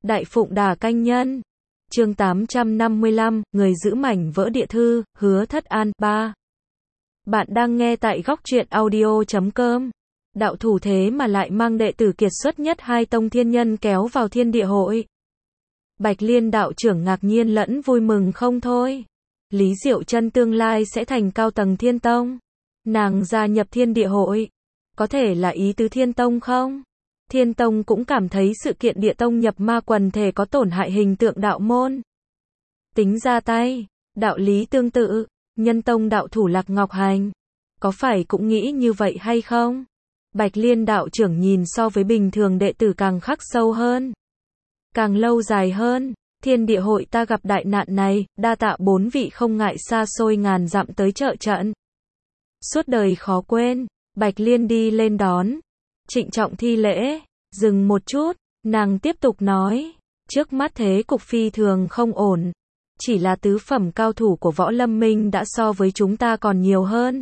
Đại Phụng Đà Canh Nhân. Chương 855, người giữ mảnh vỡ địa thư, Hứa Thất An 3. Bạn đang nghe tại góc truyện audio.com. Đạo thủ thế mà lại mang đệ tử kiệt xuất nhất hai tông thiên nhân kéo vào thiên địa hội. Bạch Liên đạo trưởng ngạc nhiên lẫn vui mừng không thôi. Lý Diệu Chân tương lai sẽ thành cao tầng thiên tông. Nàng gia nhập thiên địa hội. Có thể là ý tứ thiên tông không? Thiên tông cũng cảm thấy sự kiện địa tông nhập ma quần thể có tổn hại hình tượng đạo môn. Tính ra tay, đạo lý tương tự, nhân tông đạo thủ Lạc Ngọc Hành. Có phải cũng nghĩ như vậy hay không? Bạch Liên đạo trưởng nhìn so với bình thường đệ tử càng khắc sâu hơn. Càng lâu dài hơn, thiên địa hội ta gặp đại nạn này, đa tạ bốn vị không ngại xa xôi ngàn dặm tới trợ trận. Suốt đời khó quên, Bạch Liên đi lên đón. Trịnh trọng thi lễ, dừng một chút, nàng tiếp tục nói, trước mắt thế cục phi thường không ổn, chỉ là tứ phẩm cao thủ của Võ Lâm Minh đã so với chúng ta còn nhiều hơn.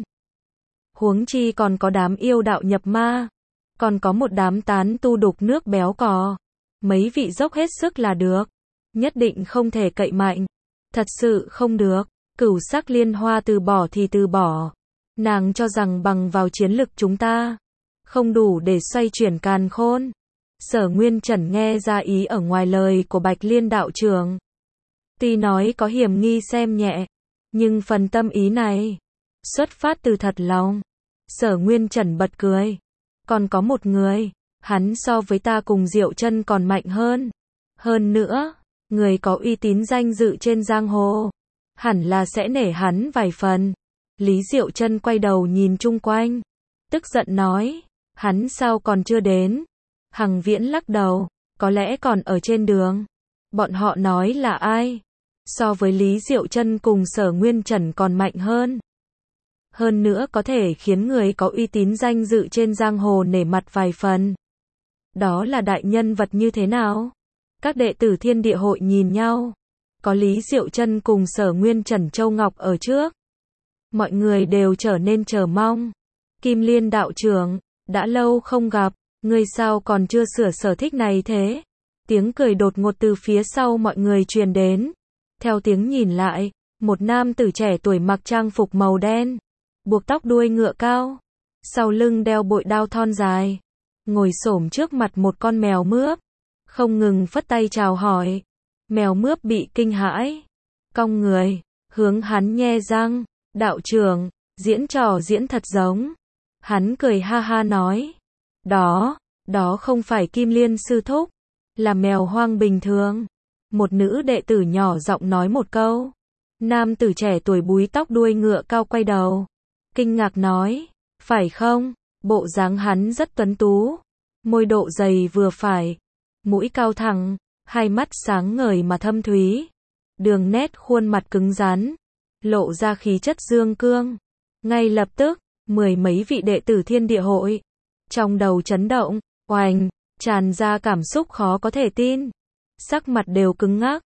Huống chi còn có đám yêu đạo nhập ma, còn có một đám tán tu đục nước béo cò, mấy vị dốc hết sức là được, nhất định không thể cậy mạnh, thật sự không được, Cửu Sắc Liên Hoa từ bỏ thì từ bỏ, nàng cho rằng bằng vào chiến lực chúng ta không đủ để xoay chuyển càn khôn. Sở Nguyên Trần nghe ra ý ở ngoài lời của Bạch Liên đạo trưởng. Tuy nói có hiểm nghi xem nhẹ, nhưng phần tâm ý này xuất phát từ thật lòng. Sở Nguyên Trần bật cười. Còn có một người, hắn so với ta cùng Diệu Chân còn mạnh hơn. Hơn nữa, người có uy tín danh dự trên giang hồ, hẳn là sẽ nể hắn vài phần. Lý Diệu Chân quay đầu nhìn chung quanh, tức giận nói, hắn sao còn chưa đến? Hằng Viễn lắc đầu, có lẽ còn ở trên đường. Bọn họ nói là ai? So với Lý Diệu Chân cùng Sở Nguyên Trần còn mạnh hơn. Hơn nữa có thể khiến người có uy tín danh dự trên giang hồ nể mặt vài phần. Đó là đại nhân vật như thế nào? Các đệ tử thiên địa hội nhìn nhau. Có Lý Diệu Chân cùng Sở Nguyên Trần Châu Ngọc ở trước. Mọi người đều trở nên chờ mong. Kim Liên đạo trưởng, đã lâu không gặp, ngươi sao còn chưa sửa sở thích này thế? Tiếng cười đột ngột từ phía sau mọi người truyền đến. Theo tiếng nhìn lại, một nam tử trẻ tuổi mặc trang phục màu đen, buộc tóc đuôi ngựa cao, sau lưng đeo bội đao thon dài, ngồi xổm trước mặt một con mèo mướp, không ngừng phất tay chào hỏi. Mèo mướp bị kinh hãi, cong người, hướng hắn nhe răng, đạo trưởng, diễn trò diễn thật giống. Hắn cười ha ha nói, đó không phải Kim Liên sư thúc, là mèo hoang bình thường. Một nữ đệ tử nhỏ giọng nói một câu. Nam tử trẻ tuổi búi tóc đuôi ngựa cao quay đầu, kinh ngạc nói, phải không? Bộ dáng hắn rất tuấn tú, môi độ dày vừa phải, mũi cao thẳng, hai mắt sáng ngời mà thâm thúy, đường nét khuôn mặt cứng rắn, lộ ra khí chất dương cương. Ngay lập tức, mười mấy vị đệ tử thiên địa hội, trong đầu chấn động, oành, tràn ra cảm xúc khó có thể tin. Sắc mặt đều cứng ngắc.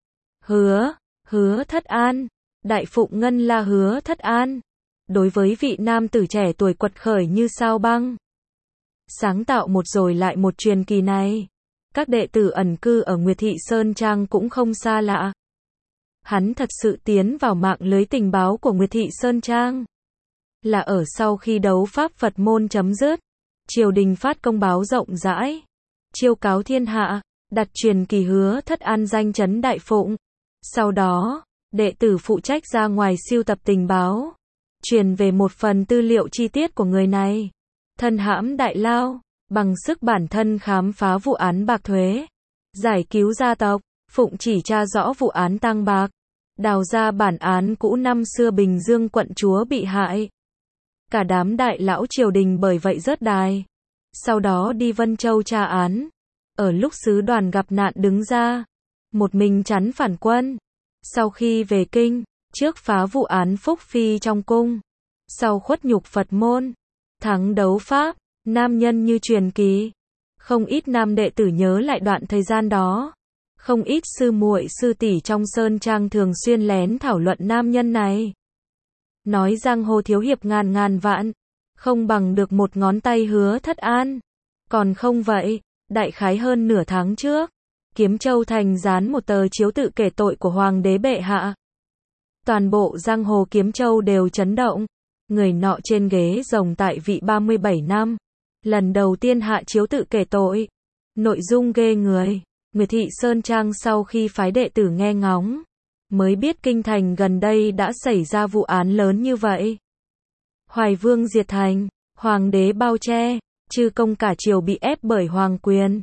Hứa Thất An. Đại Phụng Ngân là Hứa Thất An. Đối với vị nam tử trẻ tuổi quật khởi như sao băng, sáng tạo một rồi lại một truyền kỳ này, các đệ tử ẩn cư ở Nguyệt Thị Sơn Trang cũng không xa lạ. Hắn thật sự tiến vào mạng lưới tình báo của Nguyệt Thị Sơn Trang là ở sau khi đấu pháp Phật môn chấm dứt, triều đình phát công báo rộng rãi, chiêu cáo thiên hạ, đặt truyền kỳ Hứa Thất An danh chấn Đại Phụng. Sau đó, đệ tử phụ trách ra ngoài siêu tập tình báo, truyền về một phần tư liệu chi tiết của người này. Thân hãm đại lao, bằng sức bản thân khám phá vụ án bạc thuế, giải cứu gia tộc, phụng chỉ tra rõ vụ án tang bạc, đào ra bản án cũ năm xưa Bình Dương quận chúa bị hại. Cả đám đại lão triều đình bởi vậy rớt đài. Sau đó đi Vân Châu tra án. Ở lúc sứ đoàn gặp nạn đứng ra, một mình chắn phản quân. Sau khi về kinh, trước phá vụ án Phúc Phi trong cung, sau khuất nhục Phật môn, thắng đấu pháp, nam nhân như truyền kỳ. Không ít nam đệ tử nhớ lại đoạn thời gian đó. Không ít sư muội sư tỷ trong sơn trang thường xuyên lén thảo luận nam nhân này. Nói giang hồ thiếu hiệp ngàn vạn, không bằng được một ngón tay Hứa Thất An. Còn không vậy, đại khái hơn nửa tháng trước, Kiếm Châu thành dán một tờ chiếu tự kể tội của hoàng đế bệ hạ. Toàn bộ giang hồ Kiếm Châu đều chấn động. Người nọ trên ghế rồng tại vị 37 năm. Lần đầu tiên hạ chiếu tự kể tội. Nội dung ghê người. Nguyệt Thị Sơn Trang sau khi phái đệ tử nghe ngóng, mới biết kinh thành gần đây đã xảy ra vụ án lớn như vậy. Hoài Vương diệt thành, hoàng đế bao che, chư công cả triều bị ép bởi hoàng quyền.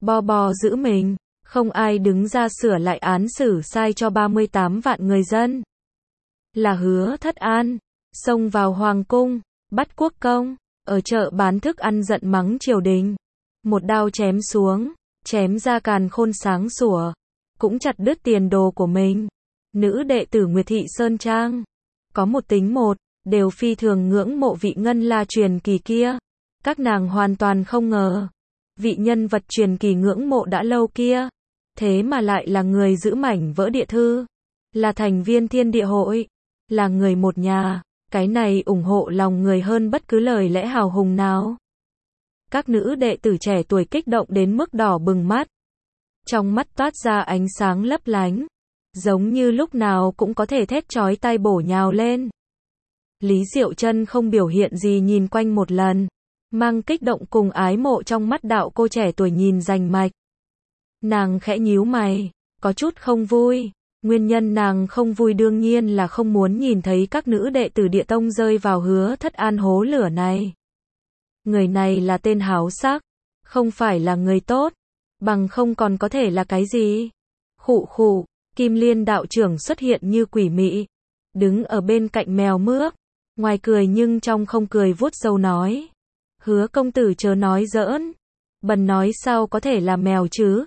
Bo giữ mình, không ai đứng ra sửa lại án xử sai cho 38 vạn người dân. Là Hứa Thất An, xông vào hoàng cung, bắt quốc công, ở chợ bán thức ăn giận mắng triều đình. Một đao chém xuống, chém ra càn khôn sáng sủa, cũng chặt đứt tiền đồ của mình. Nữ đệ tử Nguyệt Thị Sơn Trang, có một tính một, đều phi thường ngưỡng mộ vị ngân la truyền kỳ kia. Các nàng hoàn toàn không ngờ, vị nhân vật truyền kỳ ngưỡng mộ đã lâu kia, thế mà lại là người giữ mảnh vỡ địa thư, là thành viên Thiên Địa Hội, là người một nhà. Cái này ủng hộ lòng người hơn bất cứ lời lẽ hào hùng nào. Các nữ đệ tử trẻ tuổi kích động đến mức đỏ bừng mắt. Trong mắt toát ra ánh sáng lấp lánh, giống như lúc nào cũng có thể thét chói tai bổ nhào lên. Lý Diệu Trân không biểu hiện gì nhìn quanh một lần, mang kích động cùng ái mộ trong mắt đạo cô trẻ tuổi nhìn rành mạch. Nàng khẽ nhíu mày, có chút không vui. Nguyên nhân nàng không vui đương nhiên là không muốn nhìn thấy các nữ đệ tử Địa Tông rơi vào Hứa Thất An hố lửa này. Người này là tên háo sắc, không phải là người tốt, bằng không còn có thể là cái gì? Khụ khụ, Kim Liên đạo trưởng xuất hiện như quỷ mị, đứng ở bên cạnh mèo mướp, ngoài cười nhưng trong không cười vuốt râu nói. Hứa công tử chớ nói giỡn, bần nói sao có thể là mèo chứ?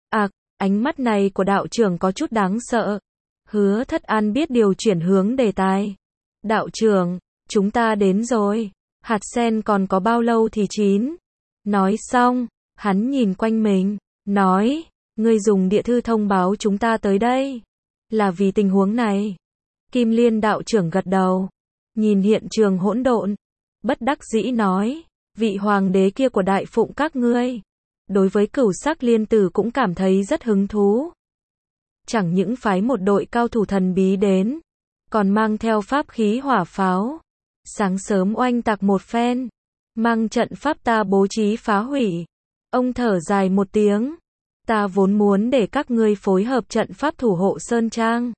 Ánh mắt này của đạo trưởng có chút đáng sợ. Hứa Thất An biết điều chuyển hướng đề tài. Đạo trưởng, chúng ta đến rồi. Hạt sen còn có bao lâu thì chín? Nói xong, hắn nhìn quanh mình, nói, ngươi dùng địa thư thông báo chúng ta tới đây. Là vì tình huống này. Kim Liên đạo trưởng gật đầu, nhìn hiện trường hỗn độn, bất đắc dĩ nói, vị hoàng đế kia của đại phụng các ngươi, đối với Cửu Sắc Liên Tử cũng cảm thấy rất hứng thú. Chẳng những phái một đội cao thủ thần bí đến, còn mang theo pháp khí hỏa pháo. Sáng sớm oanh tạc một phen, mang trận pháp ta bố trí phá hủy. Ông thở dài một tiếng, ta vốn muốn để các ngươi phối hợp trận pháp thủ hộ Sơn Trang,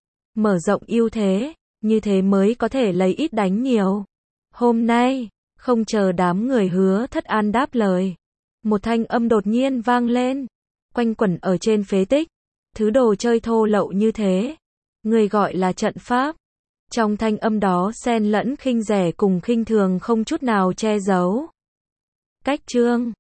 mở rộng ưu thế, như thế mới có thể lấy ít đánh nhiều. Hôm nay, không chờ đám người Hứa Thất An đáp lời, một thanh âm đột nhiên vang lên, quanh quẩn ở trên phế tích. Thứ đồ chơi thô lậu như thế, người gọi là trận pháp. Trong thanh âm đó xen lẫn khinh rẻ cùng khinh thường không chút nào che giấu. Cách chương